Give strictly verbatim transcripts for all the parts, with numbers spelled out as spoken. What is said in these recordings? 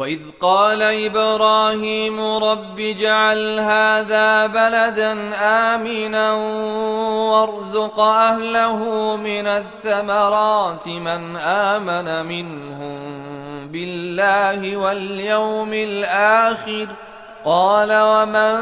وإذ قال إبراهيم رب اجعل هذا بلدا آمنا وارزق أهله من الثمرات من آمن منهم بالله واليوم الآخر قال ومن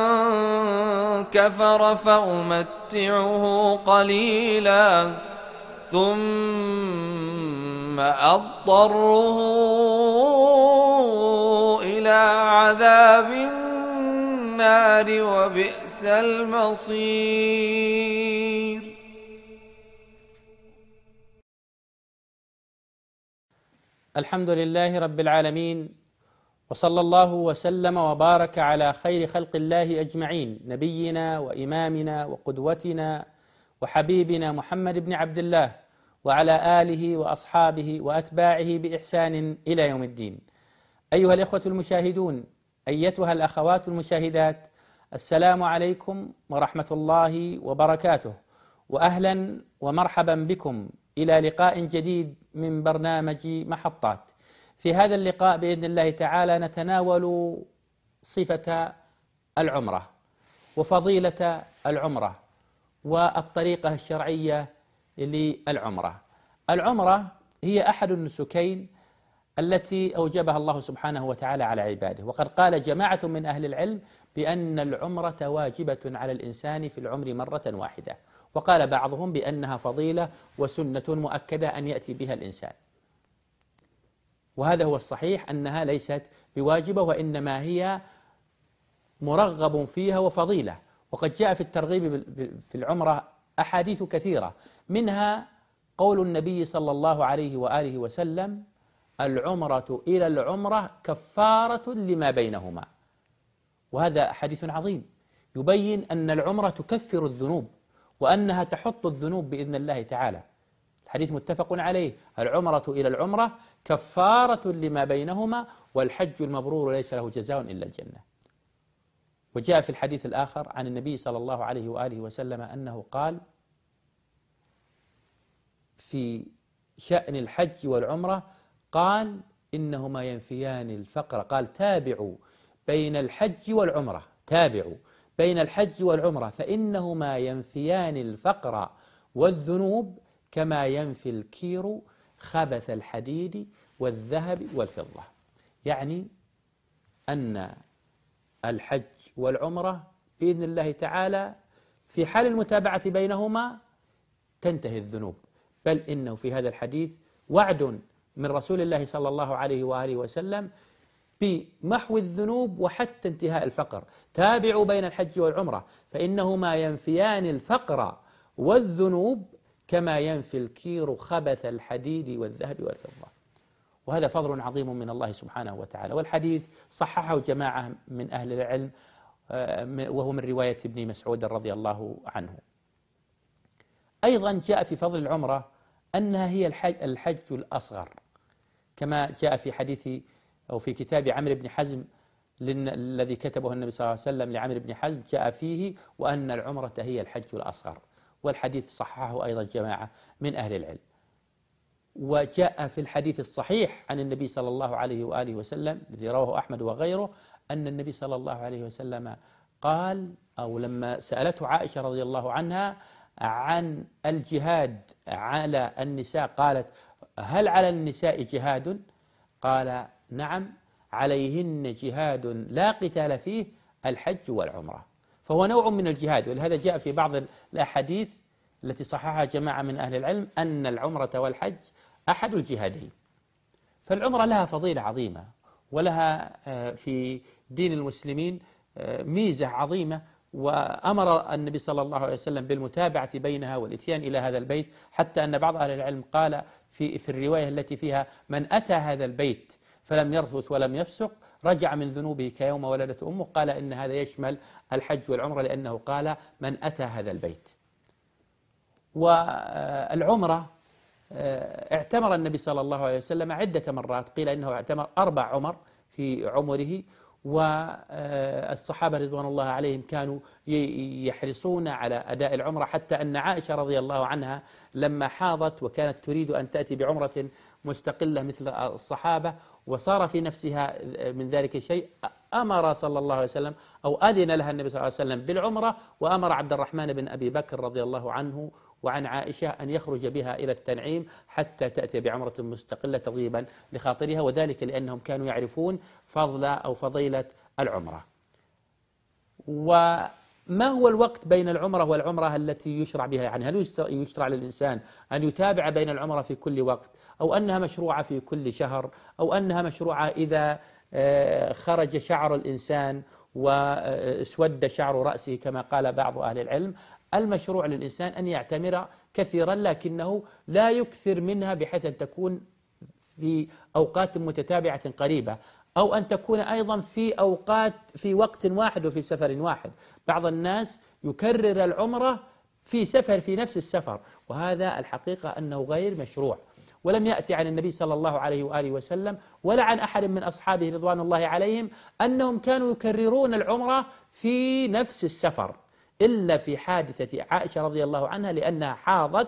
كفر فأمتعه قليلا ثم أضطره إلى عذاب النار وبئس المصير. الحمد لله رب العالمين، وصلى الله وسلم وبارك على خير خلق الله أجمعين، نبينا وإمامنا وقدوتنا وحبيبنا محمد بن عبد الله وعلى آله وأصحابه وأتباعه بإحسان إلى يوم الدين. أيها الإخوة المشاهدون، أيتها الأخوات المشاهدات، السلام عليكم ورحمة الله وبركاته، وأهلا ومرحبا بكم إلى لقاء جديد من برنامج محطات. في هذا اللقاء بإذن الله تعالى نتناول صفة العمرة وفضيلة العمرة والطريقة الشرعية للعمرة. العمرة هي أحد النسكين التي أوجبها الله سبحانه وتعالى على عباده، وقد قال جماعة من أهل العلم بأن العمرة واجبة على الإنسان في العمر مرة واحدة، وقال بعضهم بأنها فضيلة وسنة مؤكدة أن يأتي بها الإنسان، وهذا هو الصحيح أنها ليست بواجبة وإنما هي مرغب فيها وفضيلة. وقد جاء في الترغيب في العمرة أحاديث كثيرة، منها قول النبي صلى الله عليه وآله وسلم: العمرة إلى العمرة كفارة لما بينهما. وهذا حديث عظيم يبين أن العمرة تكفر الذنوب وأنها تحط الذنوب بإذن الله تعالى. الحديث متفق عليه: العمرة إلى العمرة كفارة لما بينهما والحج المبرور ليس له جزاء إلا الجنة. وجاء في الحديث الآخر عن النبي صلى الله عليه وآله وسلم أنه قال في شأن الحج والعمرة، قال: إنهما ينفيان الفقر. قال: تابعوا بين الحج والعمرة، تابعوا بين الحج والعمرة فإنهما ينفيان الفقر والذنوب كما ينفي الكير خبث الحديد والذهب والفضة. يعني أن الحج والعمرة بإذن الله تعالى في حال المتابعة بينهما تنتهي الذنوب، بل إنه في هذا الحديث وعد من رسول الله صلى الله عليه وآله وسلم بمحو الذنوب وحتى انتهاء الفقر. تابعوا بين الحج والعمرة فإنهما ينفيان الفقر والذنوب كما ينفي الكير خبث الحديد والذهب والفضة. وهذا فضل عظيم من الله سبحانه وتعالى. والحديث صححه جماعة من أهل العلم، وهو من رواية ابن مسعود رضي الله عنه. أيضا جاء في فضل العمرة أنها هي الحج, الحج الأصغر، كما جاء في حديث أو في كتاب عمرو بن حزم الذي كتبه النبي صلى الله عليه وسلم لعمرو بن حزم، جاء فيه وأن العمرة هي الحج الأصغر. والحديث صححه أيضا جماعة من أهل العلم. وجاء في الحديث الصحيح عن النبي صلى الله عليه وآله وسلم الذي رواه أحمد وغيره أن النبي صلى الله عليه وسلم قال، أو لما سألته عائشة رضي الله عنها عن الجهاد على النساء قالت: هل على النساء جهاد؟ قال: نعم، عليهن جهاد لا قتال فيه الحج والعمرة. فهو نوع من الجهاد. ولهذا جاء في بعض الأحاديث التي صححها جماعة من أهل العلم أن العمرة والحج أحد الجهادين. فالعمرة لها فضيلة عظيمة، ولها في دين المسلمين ميزة عظيمة، وأمر النبي صلى الله عليه وسلم بالمتابعة بينها والإتيان إلى هذا البيت، حتى أن بعض أهل العلم قال في في الرواية التي فيها: من أتى هذا البيت فلم يرفث ولم يفسق رجع من ذنوبه كيوم ولدت أمه. قال إن هذا يشمل الحج والعمرة، لأنه قال: من أتى هذا البيت. والعمرة اعتمر النبي صلى الله عليه وسلم عدة مرات، قيل إنه اعتمر أربع عمر في عمره، والصحابة رضوان الله عليهم كانوا يحرصون على أداء العمرة، حتى أن عائشة رضي الله عنها لما حاضت وكانت تريد أن تأتي بعمرة مستقلة مثل الصحابة وصار في نفسها من ذلك شيء، أمر صلى الله عليه وسلم أو أذن لها النبي صلى الله عليه وسلم بالعمرة، وأمر عبد الرحمن بن أبي بكر رضي الله عنه وعن عائشة أن يخرج بها إلى التنعيم حتى تأتي بعمرة مستقلة تطيبا لخاطرها، وذلك لأنهم كانوا يعرفون فضل أو فضيلة العمرة. وما هو الوقت بين العمرة والعمرة التي يشرع بها؟ يعني هل يشرع للإنسان أن يتابع بين العمرة في كل وقت، أو أنها مشروعة في كل شهر، أو أنها مشروعة إذا خرج شعر الإنسان واسود شعر رأسه كما قال بعض أهل العلم؟ المشروع للإنسان أن يعتمر كثيرا، لكنه لا يكثر منها بحيث أن تكون في أوقات متتابعة قريبة، أو أن تكون أيضا في أوقات في وقت واحد وفي سفر واحد. بعض الناس يكرر العمرة في سفر في نفس السفر، وهذا الحقيقة أنه غير مشروع، ولم يأتي عن النبي صلى الله عليه وآله وسلم ولا عن أحد من أصحابه رضوان الله عليهم أنهم كانوا يكررون العمرة في نفس السفر، إلا في حادثة عائشة رضي الله عنها لأنها حاضت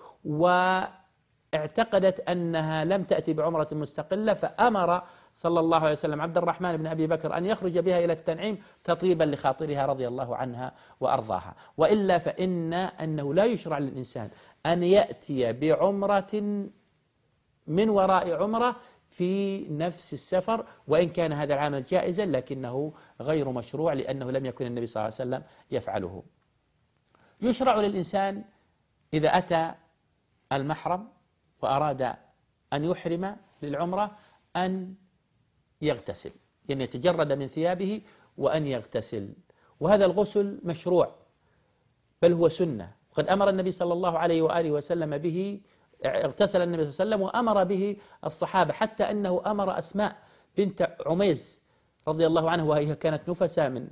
واعتقدت أنها لم تأتي بعمرة مستقلة، فأمر صلى الله عليه وسلم عبد الرحمن بن أبي بكر أن يخرج بها إلى التنعيم تطيبا لخاطرها رضي الله عنها وأرضاها. وإلا فإن أنه لا يشرع للإنسان أن يأتي بعمرة من وراء عمرة في نفس السفر، وإن كان هذا العمل جائزا لكنه غير مشروع لأنه لم يكن النبي صلى الله عليه وسلم يفعله. يشرع للإنسان إذا أتى المحرم وأراد أن يحرم للعمرة أن يغتسل، يعني يتجرد من ثيابه وأن يغتسل، وهذا الغسل مشروع بل هو سنة، وقد أمر النبي صلى الله عليه وآله وسلم به، اغتسل النبي صلى الله عليه وسلم وأمر به الصحابة، حتى أنه أمر أسماء بنت عميس رضي الله عنها، وهي كانت نفساء من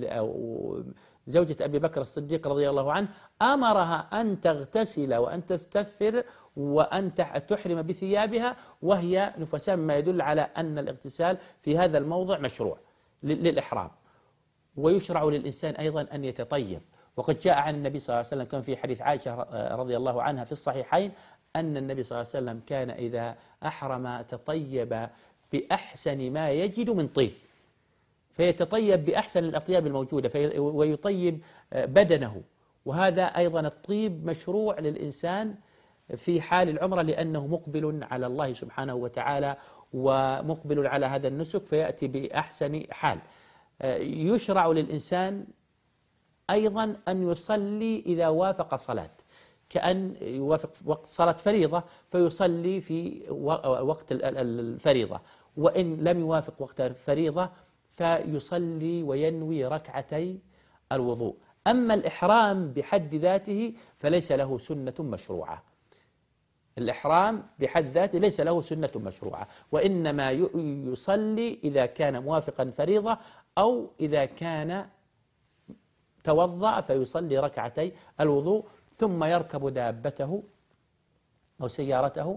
زوجة أبي بكر الصديق رضي الله عنه، أمرها أن تغتسل وأن تستثفر وأن تحرم بثيابها وهي نفساء، مما يدل على أن الاغتسال في هذا الموضع مشروع للإحرام. ويشرع للإنسان أيضا أن يتطيب، وقد جاء عن النبي صلى الله عليه وسلم كان في حديث عائشة رضي الله عنها في الصحيحين أن النبي صلى الله عليه وسلم كان إذا أحرم تطيب بأحسن ما يجد من طيب، فيتطيب بأحسن الأطياب الموجودة ويطيب بدنه، وهذا أيضا الطيب مشروع للإنسان في حال العمرة لأنه مقبل على الله سبحانه وتعالى ومقبل على هذا النسك فيأتي بأحسن حال. يشرع للإنسان أيضا أن يصلي إذا وافق صلاة، كأن يوافق وقت صلاة فريضة فيصلي في وقت الفريضة، وإن لم يوافق وقت الفريضة فيصلي وينوي ركعتي الوضوء. أما الإحرام بحد ذاته فليس له سنة مشروعة، الإحرام بحد ذاته ليس له سنة مشروعة، وإنما يصلي إذا كان موافقا فريضة أو إذا كان توضأ فيصلي ركعتي الوضوء، ثم يركب دابته أو سيارته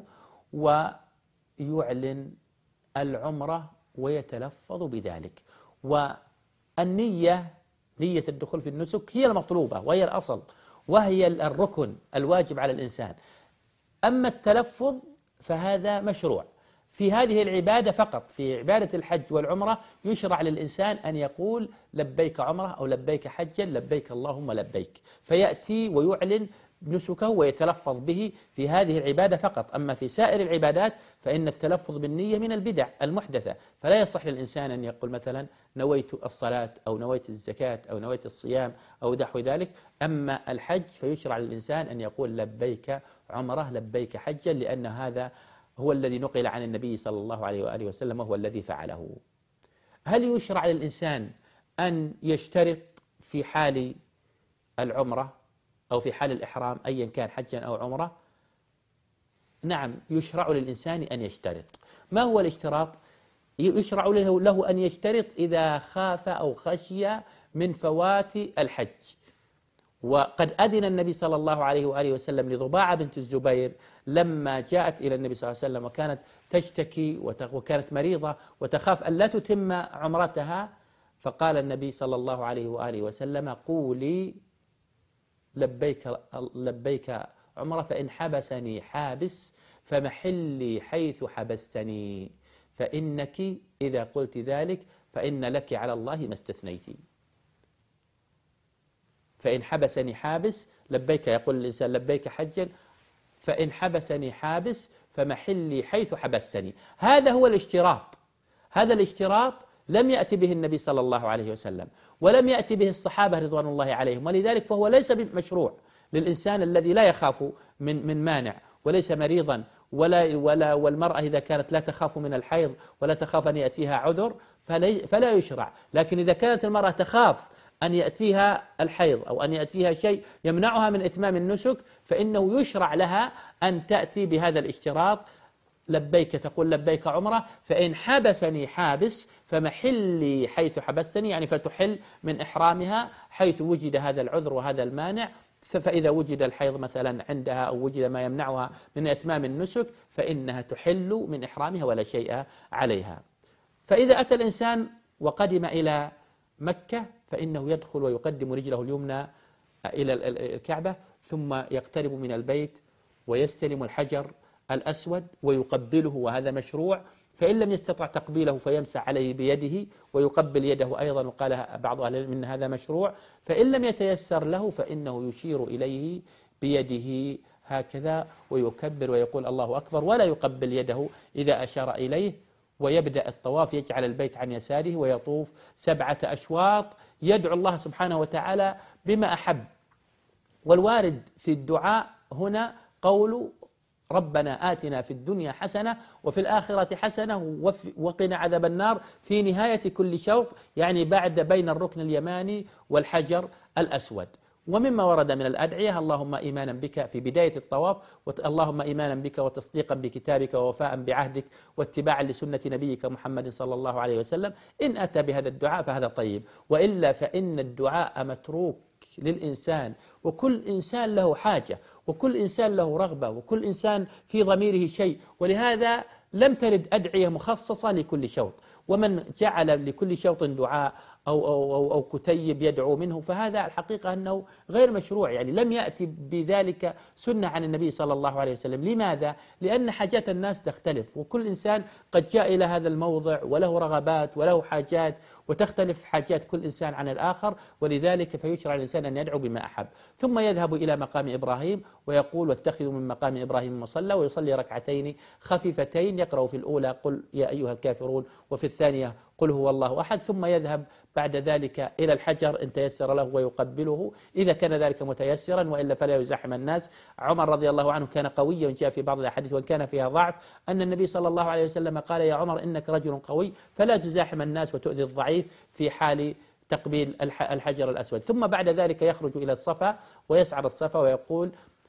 ويعلن العمرة ويتلفظ بذلك. والنية، نية الدخول في النسك هي المطلوبة وهي الأصل وهي الركن الواجب على الإنسان. أما التلفظ فهذا مشروع في هذه العبادة فقط. في عبادة الحج والعمرة يشرع للإنسان أن يقول لبيك عمرة أو لبيك حجا، لبيك اللهم لبيك، فيأتي ويعلن نسكه ويتلفظ به في هذه العبادة فقط. أما في سائر العبادات فإن التلفظ بالنية من البدع المحدثة، فلا يصح للإنسان أن يقول مثلا نويت الصلاة أو نويت الزكاة أو نويت الصيام أو نحو ذلك. أما الحج فيشرع للإنسان أن يقول لبيك عمرة لبيك حجا، لأن هذا هو الذي نقل عن النبي صلى الله عليه وآله وسلم وهو الذي فعله. هل يشرع للإنسان أن يشترط في حال العمرة أو في حال الإحرام أيا كان حجا أو عمرة؟ نعم، يشرع للإنسان أن يشترط. ما هو الاشتراط؟ يشرع له, له أن يشترط إذا خاف أو خشي من فوات الحج، وقد أذن النبي صلى الله عليه وآله وسلم لضباعة بنت الزبير لما جاءت إلى النبي صلى الله عليه وسلم وكانت تشتكي وكانت مريضة وتخاف أن لا تتم عمرتها، فقال النبي صلى الله عليه وآله وسلم: قولي لبيك لبيك عمرة، فإن حبسني حابس فمحلي حيث حبستني، فإنك إذا قلت ذلك فإن لك على الله ما استثنيتي. فإن حبسني حابس، لبيك يقول الإنسان لبيك حجا، فإن حبسني حابس فمحلي حيث حبستني. هذا هو الاشتراط. هذا الاشتراط لم يأتي به النبي صلى الله عليه وسلم ولم يأتي به الصحابة رضوان الله عليهم، ولذلك فهو ليس مشروع للإنسان الذي لا يخاف من من مانع وليس مريضا، ولا ولا والمرأة إذا كانت لا تخاف من الحيض ولا تخاف أن يأتيها عذر فلا يشرع. لكن إذا كانت المرأة تخاف أن يأتيها الحيض أو أن يأتيها شيء يمنعها من إتمام النسك، فإنه يشرع لها أن تأتي بهذا الاشتراط: لبيك، تقول لبيك عمرة، فإن حبسني حابس فمحلي حيث حبستني، يعني فتحل من إحرامها حيث وجد هذا العذر وهذا المانع. فإذا وجد الحيض مثلا عندها أو وجد ما يمنعها من إتمام النسك فإنها تحل من إحرامها ولا شيء عليها. فإذا أتى الإنسان وقدم إلى مكة فإنه يدخل ويقدم رجله اليمنى إلى الكعبة، ثم يقترب من البيت ويستلم الحجر الأسود ويقبله، وهذا مشروع. فإن لم يستطع تقبيله فيمسح عليه بيده ويقبل يده أيضا، وقال بعض أهل العلم أن هذا مشروع. فإن لم يتيسر له فإنه يشير إليه بيده هكذا ويكبر ويقول الله أكبر، ولا يقبل يده إذا أشار إليه، ويبدأ الطواف، يجعل البيت عن يساره ويطوف سبعة أشواط يدعو الله سبحانه وتعالى بما أحب. والوارد في الدعاء هنا قول: ربنا آتنا في الدنيا حسنة وفي الآخرة حسنة وقنا عذاب النار، في نهاية كل شوط، يعني بعد بين الركن اليماني والحجر الأسود. ومما ورد من الأدعية: اللهم إيمانا بك في بداية الطواف، اللهم إيمانا بك وتصديقا بكتابك ووفاء بعهدك واتباعا لسنة نبيك محمد صلى الله عليه وسلم. إن أتى بهذا الدعاء فهذا طيب، وإلا فإن الدعاء متروك للإنسان، وكل إنسان له حاجة وكل إنسان له رغبة وكل إنسان في ضميره شيء، ولهذا لم ترد أدعية مخصصة لكل شوط. ومن جعل لكل شوط دعاء أو, أو, أو, أو كتيب يدعو منه فهذا الحقيقة أنه غير مشروع، يعني لم يأتي بذلك سنة عن النبي صلى الله عليه وسلم. لماذا؟ لأن حاجات الناس تختلف، وكل إنسان قد جاء إلى هذا الموضع وله رغبات وله حاجات، وتختلف حاجات كل إنسان عن الآخر، ولذلك فيشرع الإنسان أن يدعو بما أحب. ثم يذهب إلى مقام إبراهيم ويقول: واتخذوا من مقام إبراهيم مصلى، ويصلي ركعتين خفيفتين، يقرأ في الأولى قل يا أيها الكافرون، وفي الثانية قل هو الله أحد، ثم يذهب بعد ذلك إلى الحجر إن تيسر له ويقبله إذا كان ذلك متيسرا، وإلا فلا يزاحم الناس. عمر رضي الله عنه كان قويا، جاء في بعض الأحاديث وإن كان فيها ضعف أن النبي صلى الله عليه وسلم قال: يا عمر إنك رجل قوي فلا تزاحم الناس وتؤذي الضعيف في حال تقبيل الحجر الأسود. ثم بعد ذلك يخرج إلى الصفا ويسعر الصفا ويقول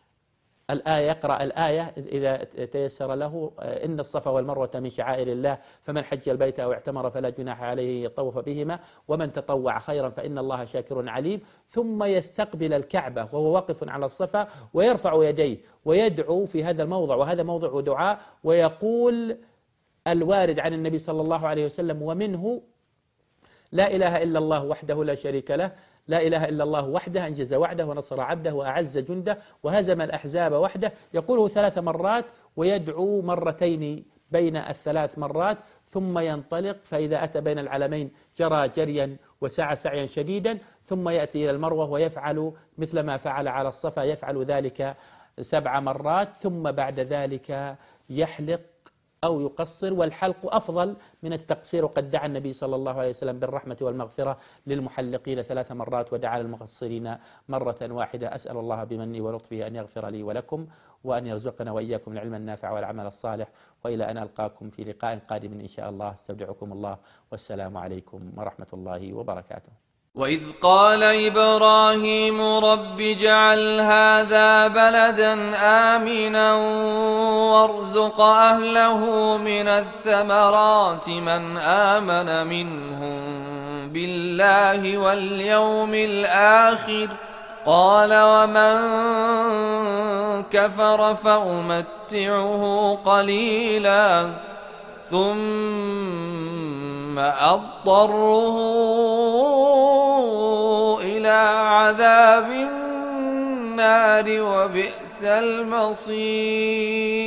الآية، يقرأ الآية إذا تيسر له: إن الصفا والمروة من شعائر الله فمن حج البيت أو اعتمر فلا جناح عليه يطوف بهما ومن تطوع خيرا فإن الله شاكر عليم. ثم يستقبل الكعبة وهو واقف على الصفا ويرفع يديه ويدعو في هذا الموضع، وهذا موضع دعاء، ويقول الوارد عن النبي صلى الله عليه وسلم ومنه: لا إله إلا الله وحده لا شريك له، لا إله إلا الله وحده أنجز وعده ونصر عبده وأعز جنده وهزم الأحزاب وحده. يقوله ثلاث مرات ويدعو مرتين بين الثلاث مرات، ثم ينطلق، فإذا أتى بين العلمين جرى جريا وسعى سعيا شديدا، ثم يأتي إلى المروة ويفعل مثل ما فعل على الصفا، يفعل ذلك سبع مرات، ثم بعد ذلك يحلق أو يقصر، والحلق أفضل من التقصير، وقد دعا النبي صلى الله عليه وسلم بالرحمة والمغفرة للمحلقين ثلاث مرات ودعا للمقصرين مرة واحدة. أسأل الله بمنه ولطفه أن يغفر لي ولكم وأن يرزقنا وإياكم العلم النافع والعمل الصالح، وإلى أن ألقاكم في لقاء قادم إن شاء الله. استودعكم الله والسلام عليكم ورحمة الله وبركاته. وإذ قال إبراهيم رب اجعل هذا بلدا آمنا وارزق أهله من الثمرات من آمن منهم بالله واليوم الآخر قال ومن كفر فأمتعه قليلا ثم أضطره إلى عذاب النار وبئس المصير.